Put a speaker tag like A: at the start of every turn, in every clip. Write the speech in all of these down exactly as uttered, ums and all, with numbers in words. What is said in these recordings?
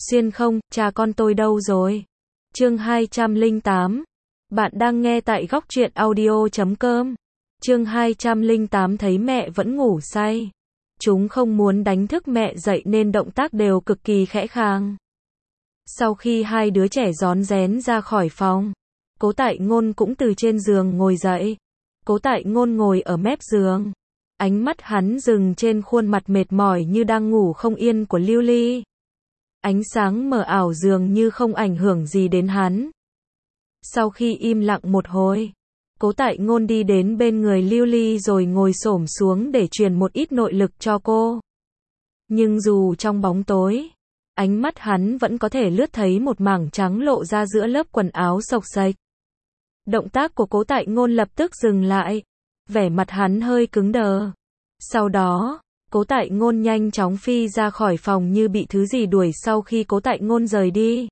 A: Xuyên không, cha con tôi đâu rồi? Chương hai trăm lẻ tám. Bạn đang nghe tại góc truyện audio chấm com. Chương hai trăm lẻ tám thấy mẹ vẫn ngủ say. Chúng không muốn đánh thức mẹ dậy nên động tác đều cực kỳ khẽ khàng. Sau khi hai đứa trẻ rón rén ra khỏi phòng, Cố Tại Ngôn cũng từ trên giường ngồi dậy. Cố Tại Ngôn ngồi ở mép giường. Ánh mắt hắn dừng trên khuôn mặt mệt mỏi như đang ngủ không yên của Lưu Ly. Ánh sáng mờ ảo dường như không ảnh hưởng gì đến hắn. Sau khi im lặng một hồi, Cố Tại Ngôn đi đến bên người Lưu Ly rồi ngồi xổm xuống để truyền một ít nội lực cho cô. Nhưng dù trong bóng tối, ánh mắt hắn vẫn có thể lướt thấy một mảng trắng lộ ra giữa lớp quần áo xộc xệch. Động tác của Cố Tại Ngôn lập tức dừng lại, vẻ mặt hắn hơi cứng đờ. Sau đó, Cố Tại Ngôn nhanh chóng phi ra khỏi phòng như bị thứ gì đuổi. Sau khi Cố Tại Ngôn rời đi,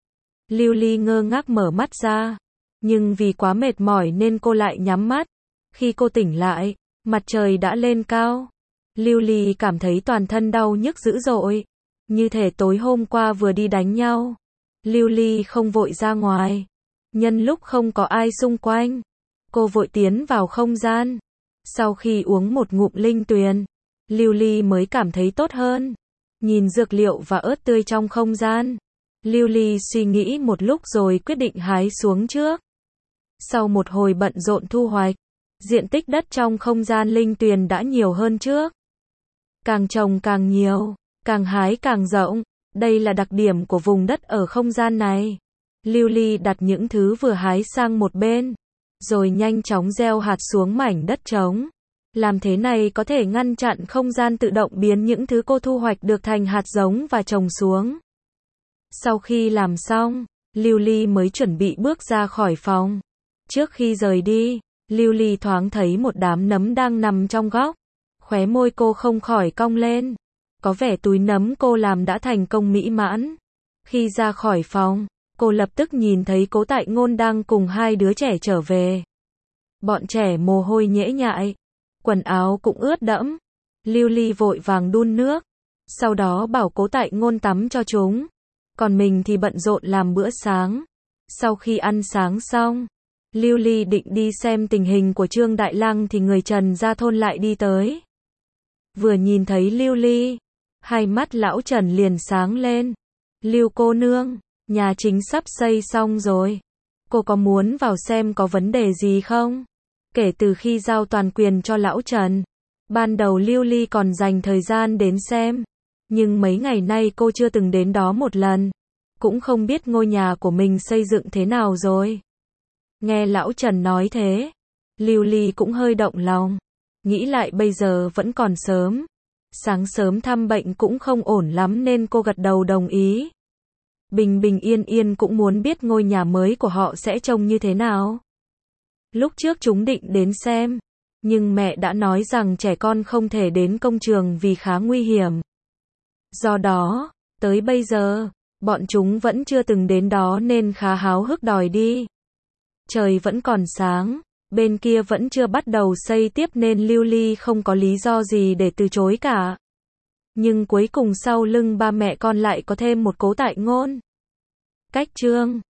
A: Lưu Ly ngơ ngác mở mắt ra, nhưng vì quá mệt mỏi nên cô lại nhắm mắt. Khi cô tỉnh lại, mặt trời đã lên cao. Lưu Ly cảm thấy toàn thân đau nhức dữ dội, như thể tối hôm qua vừa đi đánh nhau. Lưu Ly không vội ra ngoài, nhân lúc không có ai xung quanh, cô vội tiến vào không gian. Sau khi uống một ngụm linh tuyền, Lưu Ly mới cảm thấy tốt hơn. Nhìn dược liệu và ớt tươi trong không gian, Lưu Ly suy nghĩ một lúc rồi quyết định hái xuống trước. Sau một hồi bận rộn thu hoạch, diện tích đất trong không gian linh tuyền đã nhiều hơn trước. Càng trồng càng nhiều, càng hái càng rộng, đây là đặc điểm của vùng đất ở không gian này. Lưu Ly đặt những thứ vừa hái sang một bên, rồi nhanh chóng gieo hạt xuống mảnh đất trống. Làm thế này có thể ngăn chặn không gian tự động biến những thứ cô thu hoạch được thành hạt giống và trồng xuống. Sau khi làm xong, Lưu Ly mới chuẩn bị bước ra khỏi phòng. Trước khi rời đi, Lưu Ly thoáng thấy một đám nấm đang nằm trong góc. Khóe môi cô không khỏi cong lên. Có vẻ túi nấm cô làm đã thành công mỹ mãn. Khi ra khỏi phòng, cô lập tức nhìn thấy Cố Tại Ngôn đang cùng hai đứa trẻ trở về. Bọn trẻ mồ hôi nhễ nhại, quần áo cũng ướt đẫm. Lưu Ly vội vàng đun nước, sau đó bảo Cố Tại Ngôn tắm cho chúng. Còn mình thì bận rộn làm bữa sáng. Sau khi ăn sáng xong, Lưu Ly định đi xem tình hình của Trương Đại Lăng thì người Trần gia thôn lại đi tới. Vừa nhìn thấy Lưu Ly, hai mắt lão Trần liền sáng lên. Lưu cô nương, nhà chính sắp xây xong rồi. Cô có muốn vào xem có vấn đề gì không? Kể từ khi giao toàn quyền cho lão Trần, ban đầu Lưu Ly còn dành thời gian đến xem. Nhưng mấy ngày nay cô chưa từng đến đó một lần. Cũng không biết ngôi nhà của mình xây dựng thế nào rồi. Nghe lão Trần nói thế, Lưu Ly cũng hơi động lòng. Nghĩ lại bây giờ vẫn còn sớm. Sáng sớm thăm bệnh cũng không ổn lắm nên cô gật đầu đồng ý. Bình bình yên yên cũng muốn biết ngôi nhà mới của họ sẽ trông như thế nào. Lúc trước chúng định đến xem, nhưng mẹ đã nói rằng trẻ con không thể đến công trường vì khá nguy hiểm. Do đó, tới bây giờ, bọn chúng vẫn chưa từng đến đó nên khá háo hức đòi đi. Trời vẫn còn sáng, bên kia vẫn chưa bắt đầu xây tiếp nên Lưu Ly không có lý do gì để từ chối cả. Nhưng cuối cùng sau lưng ba mẹ con lại có thêm một Cố Tại Ngôn. Cách chương